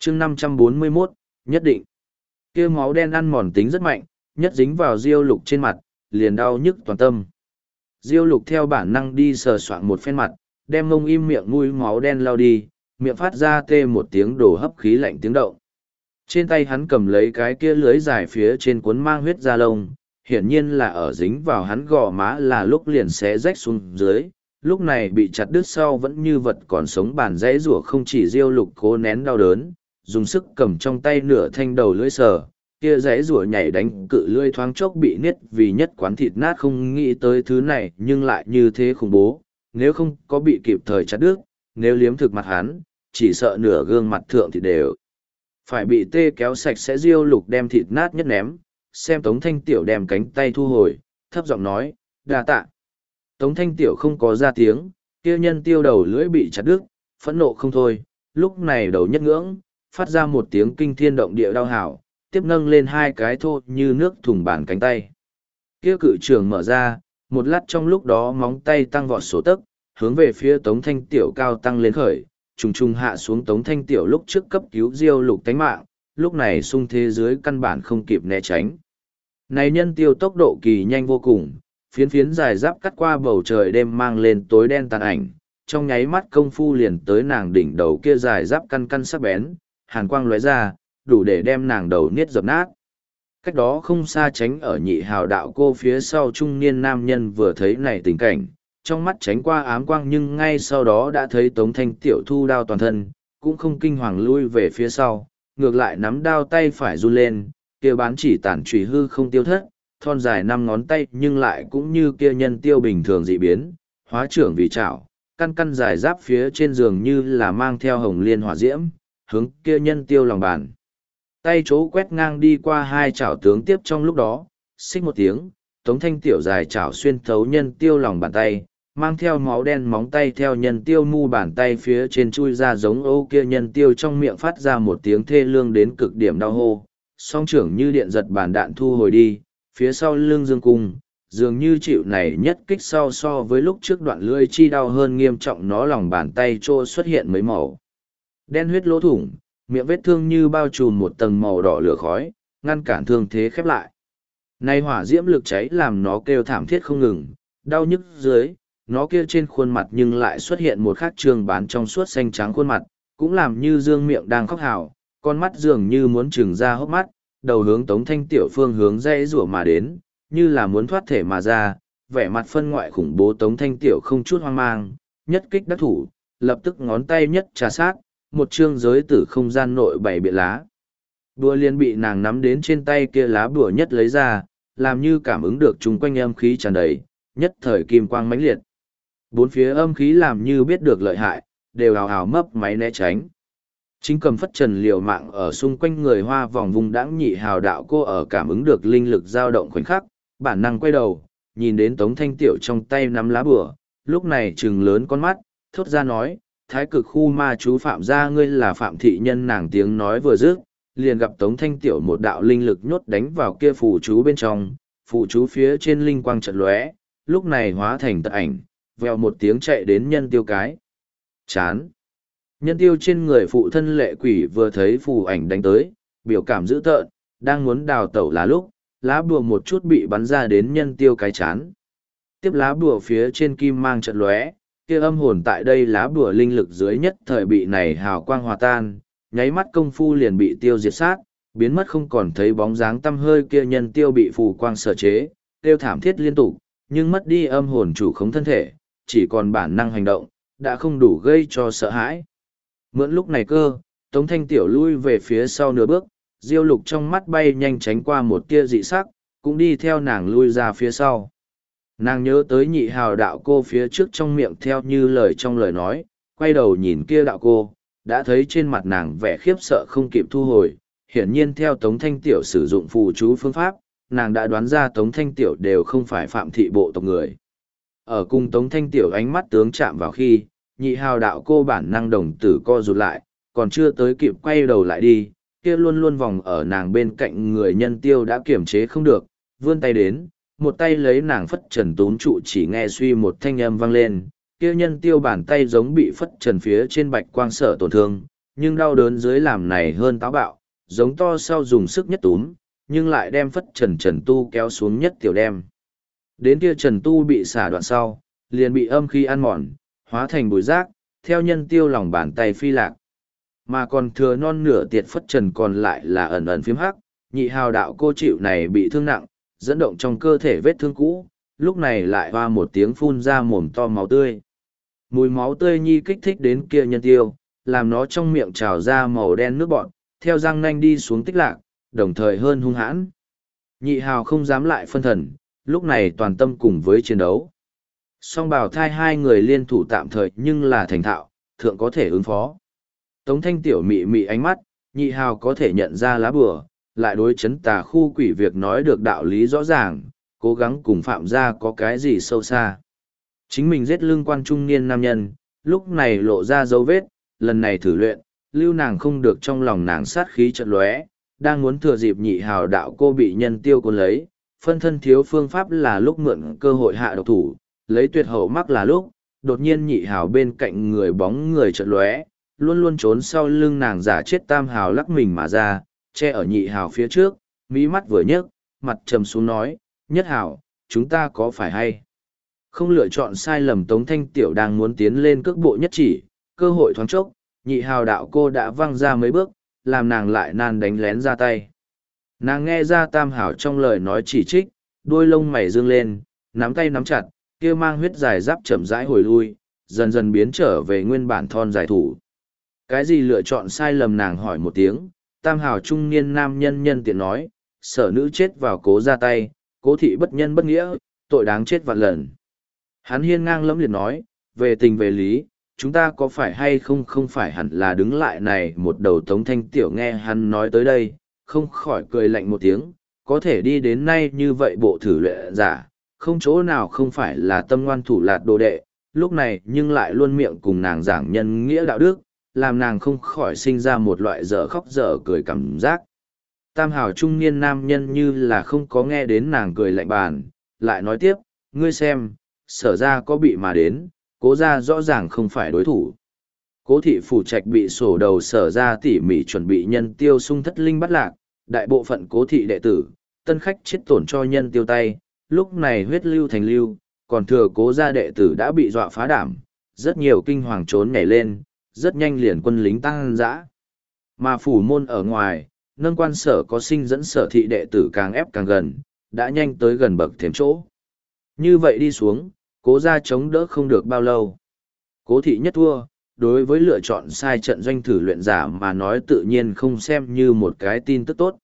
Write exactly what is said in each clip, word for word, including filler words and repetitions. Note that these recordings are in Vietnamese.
chương năm trăm bốn mươi mốt, nhất định. Kia máu đen ăn mòn tính rất mạnh, nhất dính vào Diêu Lục trên mặt, liền đau nhức toàn tâm. Diêu Lục theo bản năng đi sờ soạng một phen mặt, đem mông im miệng mũi máu đen lao đi, miệng phát ra tê một tiếng đổ hấp khí lạnh tiếng động. Trên tay hắn cầm lấy cái kia lưới dài phía trên cuốn mang huyết da lông, hiển nhiên là ở dính vào hắn gò má là lúc liền xé rách xuống dưới, lúc này bị chặt đứt sau vẫn như vật còn sống bàn dãy rủa không chỉ Diêu Lục cố nén đau đớn, dùng sức cầm trong tay nửa thanh đầu lưỡi sờ, kia dãy rủa nhảy đánh cự lưỡi thoáng chốc bị niết vì nhất quán thịt nát không nghĩ tới thứ này nhưng lại như thế khủng bố, nếu không có bị kịp thời chặt đứt, nếu liếm thực mặt hắn, chỉ sợ nửa gương mặt thượng thì đều phải bị tê kéo sạch sẽ. Diêu Lục đem thịt nát nhất ném, xem Tống Thanh Tiểu đem cánh tay thu hồi, thấp giọng nói, đa tạ. Tống Thanh Tiểu không có ra tiếng, kia nhân tiêu đầu lưỡi bị chặt đứt, phẫn nộ không thôi, lúc này đầu nhất ngưỡng, phát ra một tiếng kinh thiên động địa đau hảo, tiếp nâng lên hai cái thô như nước thùng bàn cánh tay. Kia cự trường mở ra, một lát trong lúc đó móng tay tăng vọt số tấc, hướng về phía Tống Thanh Tiểu cao tăng lên khởi, trùng trùng hạ xuống Tống Thanh Tiểu lúc trước cấp cứu Diêu Lục tánh mạng, lúc này xung thế dưới căn bản không kịp né tránh. Này nhân tiêu tốc độ kỳ nhanh vô cùng, phiến phiến dài giáp cắt qua bầu trời đêm mang lên tối đen tàn ảnh, trong nháy mắt công phu liền tới nàng đỉnh đầu kia dài giáp căn căn sắc bén, hàn quang lóe ra, đủ để đem nàng đầu niết dập nát. Cách đó không xa tránh ở nhị hào đạo cô phía sau trung niên nam nhân vừa thấy này tình cảnh, trong mắt tránh qua ám quang nhưng ngay sau đó đã thấy Tống Thanh Tiểu thu đao toàn thân, cũng không kinh hoàng lui về phía sau, ngược lại nắm đao tay phải run lên, kia bán chỉ tản trùy hư không tiêu thất, thon dài năm ngón tay nhưng lại cũng như kia nhân tiêu bình thường dị biến, hóa trưởng vì chảo, căn căn dài giáp phía trên giường như là mang theo hồng liên hỏa diễm, hướng kia nhân tiêu lòng bàn. Tay chỗ quét ngang đi qua hai chảo tướng tiếp trong lúc đó, xích một tiếng, Tống Thanh Tiểu dài chảo xuyên thấu nhân tiêu lòng bàn tay, mang theo máu đen móng tay theo nhân tiêu mu bàn tay phía trên chui ra giống ô kia nhân tiêu trong miệng phát ra một tiếng thê lương đến cực điểm đau hô, song trưởng như điện giật bàn đạn thu hồi đi, phía sau lưng dương cung, dường như chịu này nhất kích sau so với lúc trước đoạn lưỡi chi đau hơn nghiêm trọng nó lòng bàn tay trô xuất hiện mấy màu đen huyết lỗ thủng, miệng vết thương như bao trùm một tầng màu đỏ lửa khói, ngăn cản thương thế khép lại. Nay hỏa diễm lực cháy làm nó kêu thảm thiết không ngừng, đau nhức dưới, nó kia trên khuôn mặt nhưng lại xuất hiện một khắc trường bán trong suốt xanh trắng khuôn mặt, cũng làm như dương miệng đang khóc hào, con mắt dường như muốn trừng ra hốc mắt, đầu hướng Tống Thanh Tiểu phương hướng dãy rủa mà đến, như là muốn thoát thể mà ra, vẻ mặt phân ngoại khủng bố. Tống Thanh Tiểu không chút hoang mang, nhất kích đắc thủ, lập tức ngón tay nhất trà sát, một chương giới tử không gian nội bảy biện lá. Bùa liền bị nàng nắm đến trên tay kia lá bùa nhất lấy ra, làm như cảm ứng được chung quanh âm khí tràn đầy, nhất thời kim quang mãnh liệt. Bốn phía âm khí làm như biết được lợi hại, đều hào hào mấp máy né tránh. Chính cầm phất trần liều mạng ở xung quanh người hoa vòng vùng đãng nhị hào đạo cô ở cảm ứng được linh lực dao động khoảnh khắc, bản năng quay đầu, nhìn đến Tống Thanh Tiểu trong tay nắm lá bùa, lúc này trừng lớn con mắt, thốt ra nói, thái cực khu ma chú Phạm gia ngươi là Phạm thị nhân. Nàng tiếng nói vừa dứt, liền gặp Tống Thanh Tiểu một đạo linh lực nhốt đánh vào kia phù chú bên trong, phù chú phía trên linh quang chợt lóe, lúc này hóa thành tật ảnh, vèo một tiếng chạy đến nhân tiêu cái chán. Nhân tiêu trên người phụ thân lệ quỷ vừa thấy phù ảnh đánh tới, biểu cảm dữ tợn, đang muốn đào tẩu lá lúc, lá bùa một chút bị bắn ra đến nhân tiêu cái chán. Tiếp lá bùa phía trên kim mang chợt lóe, kia âm hồn tại đây lá bùa linh lực dưới nhất thời bị này hào quang hòa tan, nháy mắt công phu liền bị tiêu diệt sát, biến mất không còn thấy bóng dáng tăm hơi. Kia nhân tiêu bị phù quang sở chế, tiêu thảm thiết liên tục, nhưng mất đi âm hồn chủ khống thân thể, chỉ còn bản năng hành động, đã không đủ gây cho sợ hãi. Mượn lúc này cơ, Tống Thanh Tiểu lui về phía sau nửa bước, Diêu Lục trong mắt bay nhanh tránh qua một tia dị sắc, cũng đi theo nàng lui ra phía sau. Nàng nhớ tới nhị hào đạo cô phía trước trong miệng theo như lời trong lời nói, quay đầu nhìn kia đạo cô, đã thấy trên mặt nàng vẻ khiếp sợ không kịp thu hồi, hiển nhiên theo Tống Thanh Tiểu sử dụng phù chú phương pháp, nàng đã đoán ra Tống Thanh Tiểu đều không phải Phạm thị bộ tộc người. Ở cùng Tống Thanh Tiểu ánh mắt tướng chạm vào khi, nhị hào đạo cô bản năng đồng tử co rụt lại, còn chưa tới kịp quay đầu lại đi, kia luôn luôn vòng ở nàng bên cạnh người nhân tiêu đã kiểm chế không được, vươn tay đến, một tay lấy nàng phất trần tún trụ, chỉ nghe suy một thanh âm vang lên, kia nhân tiêu bàn tay giống bị phất trần phía trên bạch quang sở tổn thương, nhưng đau đớn dưới làm này hơn táo bạo, giống to sau dùng sức nhất túm, nhưng lại đem phất trần trần tu kéo xuống nhất tiểu đem. Đến kia trần tu bị xả đoạn sau, liền bị âm khí ăn mòn, hóa thành bụi rác, theo nhân tiêu lòng bàn tay phi lạc. Mà còn thừa non nửa tiệt phất trần còn lại là ẩn ẩn phím hắc, nhị hào đạo cô chịu này bị thương nặng, dẫn động trong cơ thể vết thương cũ, lúc này lại hoa một tiếng phun ra mồm to máu tươi. Mùi máu tươi nhi kích thích đến kia nhân tiêu, làm nó trong miệng trào ra màu đen nước bọt, theo răng nanh đi xuống tích lạc, đồng thời hơn hung hãn. Nhị hào không dám lại phân thần, lúc này toàn tâm cùng với chiến đấu. Song bảo thai hai người liên thủ tạm thời nhưng là thành thạo, thượng có thể ứng phó. Tống thanh tiểu mị mị ánh mắt, nhị hào có thể nhận ra lá bùa, lại đối chấn tà khu quỷ việc nói được đạo lý rõ ràng, cố gắng cùng phạm gia có cái gì sâu xa. Chính mình giết lương quan trung niên nam nhân, lúc này lộ ra dấu vết, lần này thử luyện, lưu nàng không được trong lòng nàng sát khí trận lóe, đang muốn thừa dịp nhị hào đạo cô bị nhân tiêu cuốn lấy, phân thân thiếu phương pháp là lúc mượn cơ hội hạ độc thủ, lấy tuyệt hậu mắc là lúc, đột nhiên nhị hào bên cạnh người bóng người trận lóe, luôn luôn trốn sau lưng nàng giả chết tam hào lắc mình mà ra, che ở nhị hào phía trước, mí mắt vừa nhấc, mặt trầm xuống nói, nhất hào, chúng ta có phải hay không lựa chọn sai lầm. Tống thanh tiểu đang muốn tiến lên cước bộ nhất chỉ, cơ hội thoáng chốc, nhị hào đạo cô đã văng ra mấy bước, làm nàng lại nan đánh lén ra tay. Nàng nghe ra tam hào trong lời nói chỉ trích, đôi lông mày dương lên, nắm tay nắm chặt, kia mang huyết dài giáp chậm rãi hồi lui, dần dần biến trở về nguyên bản thon dài thủ. Cái gì lựa chọn sai lầm? Nàng hỏi một tiếng, tam hào trung niên nam nhân nhân tiện nói, sở nữ chết vào cố ra tay, cố thị bất nhân bất nghĩa, tội đáng chết vạn lần. Hắn hiên ngang lẫm liệt nói, về tình về lý, chúng ta có phải hay không không phải hẳn là đứng lại này một đầu. Tống thanh tiểu nghe hắn nói tới đây, không khỏi cười lạnh một tiếng, có thể đi đến nay như vậy bộ thử luyện giả, không chỗ nào không phải là tâm ngoan thủ lạt đồ đệ, lúc này nhưng lại luôn miệng cùng nàng giảng nhân nghĩa đạo đức, làm nàng không khỏi sinh ra một loại dở khóc dở cười cảm giác. Tam hào trung niên nam nhân như là không có nghe đến nàng cười lạnh bàn, lại nói tiếp, ngươi xem, sở ra có bị mà đến, cố ra rõ ràng không phải đối thủ. Cố thị phủ trạch bị sổ đầu sở ra tỉ mỉ chuẩn bị nhân tiêu sung thất linh bắt lạc, đại bộ phận cố thị đệ tử, tân khách chết tổn cho nhân tiêu tay, lúc này huyết lưu thành lưu, còn thừa cố gia đệ tử đã bị dọa phá đảm, rất nhiều kinh hoàng trốn nhảy lên, rất nhanh liền quân lính tăng dã. Mà phủ môn ở ngoài, nâng quan sở có sinh dẫn sở thị đệ tử càng ép càng gần, đã nhanh tới gần bậc thềm chỗ. Như vậy đi xuống, cố gia chống đỡ không được bao lâu. Cố thị nhất thua, đối với lựa chọn sai trận doanh thử luyện giả mà nói tự nhiên không xem như một cái tin tức tốt.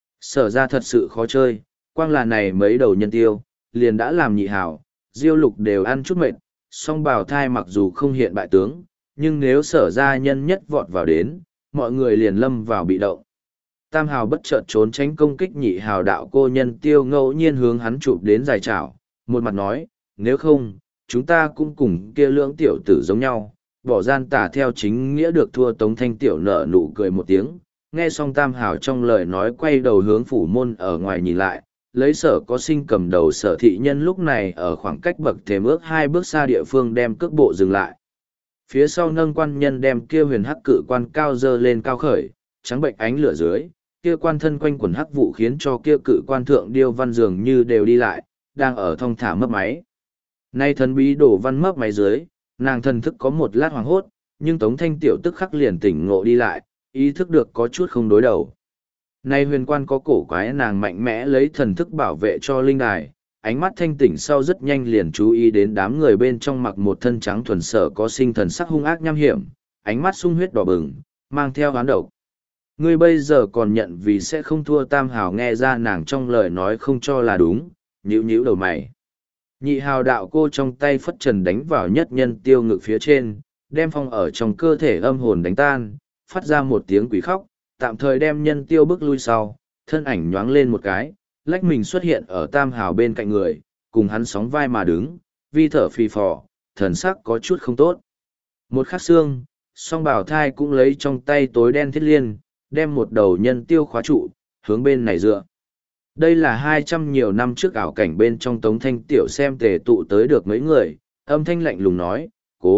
Sở ra thật sự khó chơi, quang là này mấy đầu nhân tiêu, liền đã làm nhị hảo, diêu lục đều ăn chút mệt, song bào thai mặc dù không hiện bại tướng, nhưng nếu sở ra nhân nhất vọt vào đến, mọi người liền lâm vào bị động. Tam hào bất chợt trốn tránh công kích nhị hào đạo cô nhân tiêu ngẫu nhiên hướng hắn chụp đến dài chảo, một mặt nói, nếu không, chúng ta cũng cùng kia lưỡng tiểu tử giống nhau, bỏ gian tà theo chính nghĩa được thua. Tống thanh tiểu nở nụ cười một tiếng, nghe xong tam hào trong lời nói quay đầu hướng phủ môn ở ngoài nhìn lại, lấy sở có sinh cầm đầu sở thị nhân lúc này ở khoảng cách bậc thềm ước hai bước xa địa phương đem cước bộ dừng lại. Phía sau nâng quan nhân đem kia huyền hắc cự quan cao dơ lên cao khởi, trắng bệnh ánh lửa dưới, kia quan thân quanh quần hắc vụ khiến cho kia cự quan thượng điêu văn dường như đều đi lại, đang ở thong thả mấp máy. Nay thần bí đổ văn mấp máy dưới, nàng thần thức có một lát hoàng hốt, nhưng Tống thanh tiểu tức khắc liền tỉnh ngộ đi lại, ý thức được có chút không đối đầu. Nay huyền quan có cổ quái, nàng mạnh mẽ lấy thần thức bảo vệ cho linh đài, ánh mắt thanh tỉnh sau rất nhanh liền chú ý đến đám người bên trong mặc một thân trắng thuần sở có sinh thần sắc hung ác nham hiểm, ánh mắt sung huyết đỏ bừng, mang theo hoán độc. Ngươi bây giờ còn nhận vì sẽ không thua. Tam hào nghe ra nàng trong lời nói không cho là đúng, nhíu nhíu đầu mày. Nhị hào đạo cô trong tay phất trần đánh vào nhất nhân tiêu ngực phía trên, đem phong ở trong cơ thể âm hồn đánh tan, phát ra một tiếng quỷ khóc, tạm thời đem nhân tiêu bước lui sau, thân ảnh nhoáng lên một cái, lách mình xuất hiện ở tam hào bên cạnh người, cùng hắn sóng vai mà đứng, vi thở phì phò, thần sắc có chút không tốt. Một khắc xương, song bảo thai cũng lấy trong tay tối đen thiết liên, đem một đầu nhân tiêu khóa trụ, hướng bên này dựa. Đây là hai trăm nhiều năm trước ảo cảnh bên trong Tống thanh tiểu xem tề tụ tới được mấy người, âm thanh lạnh lùng nói, cố,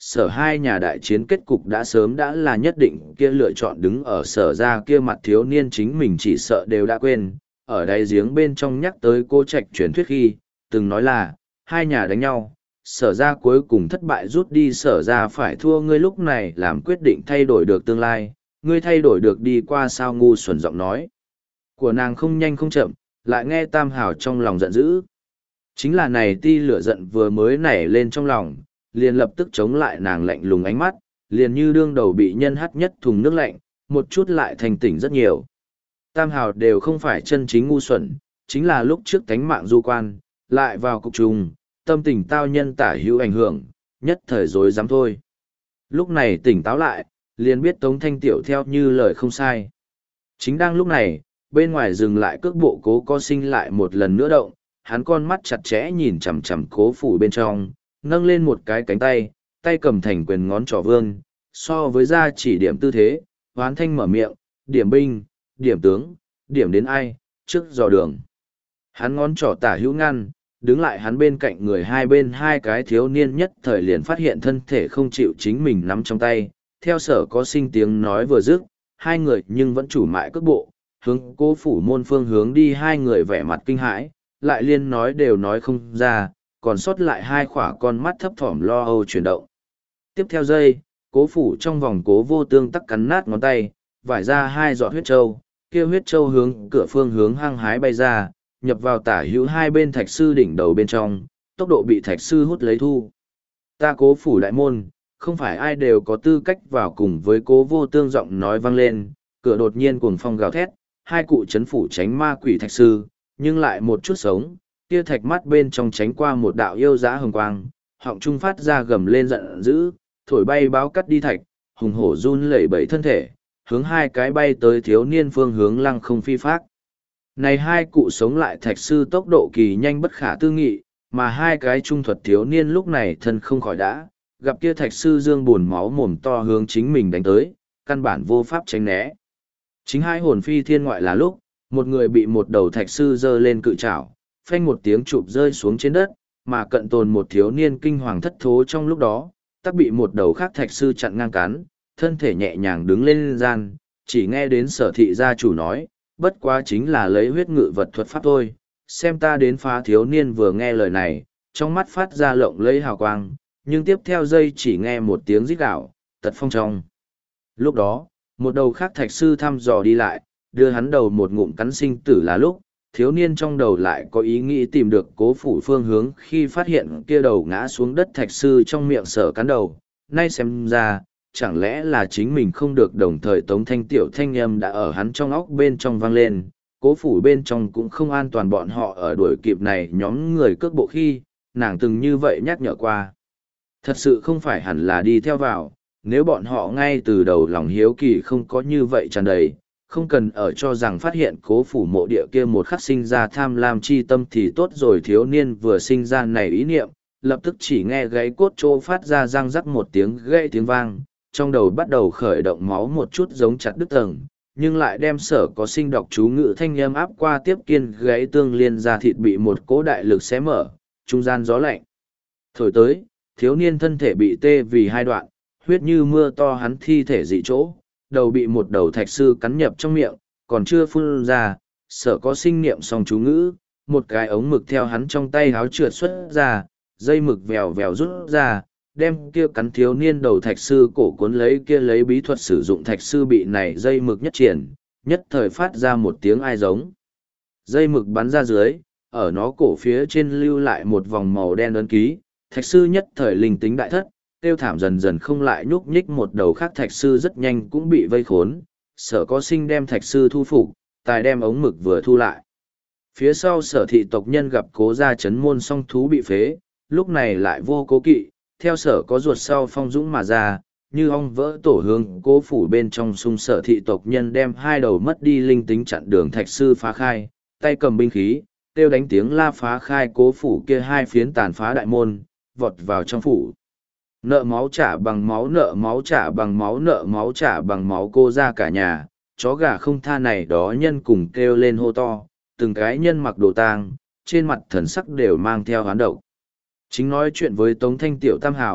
sở hai nhà đại chiến kết cục đã sớm đã là nhất định, kia lựa chọn đứng ở sở ra kia mặt thiếu niên chính mình chỉ sợ đều đã quên, ở đáy giếng bên trong nhắc tới cô trạch truyền thuyết khi, từng nói là, hai nhà đánh nhau, sở ra cuối cùng thất bại rút đi sở ra phải thua, ngươi lúc này làm quyết định thay đổi được tương lai, ngươi thay đổi được đi qua sao, ngu xuẩn giọng nói. Của nàng không nhanh không chậm, lại nghe Tam Hào trong lòng giận dữ. Chính là này ti lửa giận vừa mới nảy lên trong lòng, liền lập tức chống lại nàng lạnh lùng ánh mắt, liền như đương đầu bị nhân hắt nhất thùng nước lạnh, một chút lại thành tỉnh rất nhiều. Tam Hào đều không phải chân chính ngu xuẩn, chính là lúc trước cánh mạng du quan, lại vào cục trùng, tâm tình tao nhân tả hữu ảnh hưởng, nhất thời dối dám thôi. Lúc này tỉnh táo lại, liền biết Tống Thanh Tiểu theo như lời không sai. Chính đang lúc này, bên ngoài dừng lại cước bộ Cố Co Sinh lại một lần nữa động, hắn con mắt chặt chẽ nhìn chằm chằm Cố phủ bên trong, nâng lên một cái cánh tay, tay cầm thành quyền ngón trỏ vương, so với ra chỉ điểm tư thế, hoán thanh mở miệng, điểm binh, điểm tướng, điểm đến ai, trước dò đường. Hắn ngón trỏ tả hữu ngăn, đứng lại hắn bên cạnh người hai bên hai cái thiếu niên nhất thời liền phát hiện thân thể không chịu chính mình nắm trong tay, theo sở có sinh tiếng nói vừa dứt, hai người nhưng vẫn chủ mại cước bộ, hướng Cố phủ môn phương hướng đi, hai người vẻ mặt kinh hãi, lại liên nói đều nói không ra, còn sót lại hai khỏa con mắt thấp thỏm lo âu chuyển động. Tiếp theo giây, Cố phủ trong vòng Cố Vô Tương tắc cắn nát ngón tay, vải ra hai giọt huyết trâu, kia huyết trâu hướng cửa phương hướng hăng hái bay ra, nhập vào tả hữu hai bên thạch sư đỉnh đầu bên trong, tốc độ bị thạch sư hút lấy thu. Ta Cố phủ đại môn, không phải ai đều có tư cách vào, cùng với Cố Vô Tương giọng nói vang lên, cửa đột nhiên cuồng phong gào thét, hai cụ chấn phủ tránh ma quỷ thạch sư, nhưng lại một chút sống, kia thạch mắt bên trong tránh qua một đạo yêu dã hồng quang, họng trung phát ra gầm lên giận dữ, thổi bay báo cắt đi thạch, hùng hổ run lẩy bẩy thân thể, hướng hai cái bay tới thiếu niên phương hướng lăng không phi phát. Này hai cụ sống lại thạch sư tốc độ kỳ nhanh bất khả tư nghị, mà hai cái trung thuật thiếu niên lúc này thân không khỏi đã, gặp kia thạch sư dương buồn máu mồm to hướng chính mình đánh tới, căn bản vô pháp tránh né. Chính hai hồn phi thiên ngoại là lúc, một người bị một đầu thạch sư giơ lên cự trảo, phanh một tiếng chụp rơi xuống trên đất, mà cận tồn một thiếu niên kinh hoàng thất thố trong lúc đó, tắc bị một đầu khác thạch sư chặn ngang cắn, thân thể nhẹ nhàng đứng lên gian, chỉ nghe đến sở thị gia chủ nói, bất quá chính là lấy huyết ngự vật thuật pháp thôi, xem ta đến phá. Thiếu niên vừa nghe lời này, trong mắt phát ra lộng lẫy hào quang, nhưng tiếp theo giây chỉ nghe một tiếng rít gào, tật phong trong. Lúc đó, một đầu khác thạch sư thăm dò đi lại, đưa hắn đầu một ngụm cắn sinh tử là lúc, thiếu niên trong đầu lại có ý nghĩ tìm được Cố phủ phương hướng, khi phát hiện kia đầu ngã xuống đất thạch sư trong miệng sở cắn đầu, nay xem ra, chẳng lẽ là chính mình không được đồng thời. Tống Thanh Tiểu thanh âm đã ở hắn trong óc bên trong vang lên, Cố phủ bên trong cũng không an toàn, bọn họ ở đuổi kịp này nhóm người cước bộ khi, nàng từng như vậy nhắc nhở qua. Thật sự không phải hẳn là đi theo vào, nếu bọn họ ngay từ đầu lòng hiếu kỳ không có như vậy tràn đầy, không cần ở cho rằng phát hiện Cố phủ mộ địa kia một khắc sinh ra tham lam chi tâm thì tốt rồi. Thiếu niên vừa sinh ra này ý niệm, lập tức chỉ nghe gáy cốt chỗ phát ra răng rắc một tiếng gãy tiếng vang, trong đầu bắt đầu khởi động máu một chút giống chặt đứt tầng, nhưng lại đem sở có sinh đọc chú ngữ thanh âm áp qua tiếp kiên, gáy tương liên ra thịt bị một cỗ đại lực xé mở, trung gian gió lạnh thổi tới, thiếu niên thân thể bị tê vì hai đoạn, huyết như mưa to, hắn thi thể dị chỗ, đầu bị một đầu thạch sư cắn nhập trong miệng, còn chưa phun ra, sở có sinh niệm xong chú ngữ, một cái ống mực theo hắn trong tay háo trượt xuất ra, dây mực vèo vèo rút ra, đem kia cắn thiếu niên đầu thạch sư cổ cuốn lấy, kia lấy bí thuật sử dụng thạch sư bị này dây mực nhất triển, nhất thời phát ra một tiếng ai giống. Dây mực bắn ra dưới, ở nó cổ phía trên lưu lại một vòng màu đen ấn ký, thạch sư nhất thời linh tính đại thất, tiêu thảm dần dần không lại nhúc nhích. Một đầu khác thạch sư rất nhanh cũng bị vây khốn, sở có sinh đem thạch sư thu phục, tài đem ống mực vừa thu lại. Phía sau sở thị tộc nhân gặp Cố gia chấn môn song thú bị phế, lúc này lại vô cố kỵ, theo sở có ruột sau phong dũng mà ra, như ong vỡ tổ hướng Cố phủ bên trong xung. Sở thị tộc nhân đem hai đầu mất đi linh tính chặn đường thạch sư phá khai, tay cầm binh khí, kêu đánh tiếng la phá khai Cố phủ kia hai phiến tàn phá đại môn, vọt vào trong phủ. Nợ máu trả bằng máu, nợ máu trả bằng máu, nợ máu trả bằng máu. Cô ra cả nhà, chó gà không tha này đó nhân cùng kêu lên hô to, từng cái nhân mặc đồ tang, trên mặt thần sắc đều mang theo hán độc. Chính nói chuyện với Tống Thanh Tiểu Tam Hảo,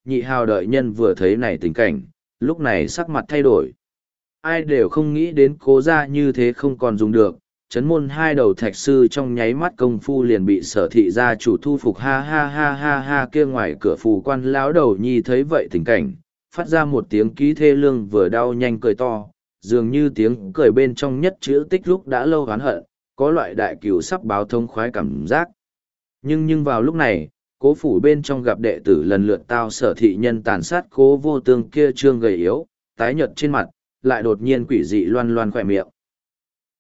nhị hào đợi nhân vừa thấy này tình cảnh, lúc này sắc mặt thay đổi. Ai đều không nghĩ đến cố gia như thế không còn dùng được, chấn môn hai đầu thạch sư trong nháy mắt công phu liền bị sở thị gia chủ thu phục ha ha ha ha ha kia ngoài cửa phù quan lão đầu nhi thấy vậy tình cảnh, phát ra một tiếng ký thê lương vừa đau nhanh cười to, dường như tiếng cười bên trong nhất chữ tích lúc đã lâu oán hận, có loại đại cửu sắp báo thông khoái cảm giác. Nhưng nhưng vào lúc này, cố phủ bên trong gặp đệ tử lần lượt tao sở thị nhân tàn sát cố vô tương kia trương gầy yếu, tái nhợt trên mặt, lại đột nhiên quỷ dị loan loan khỏe miệng.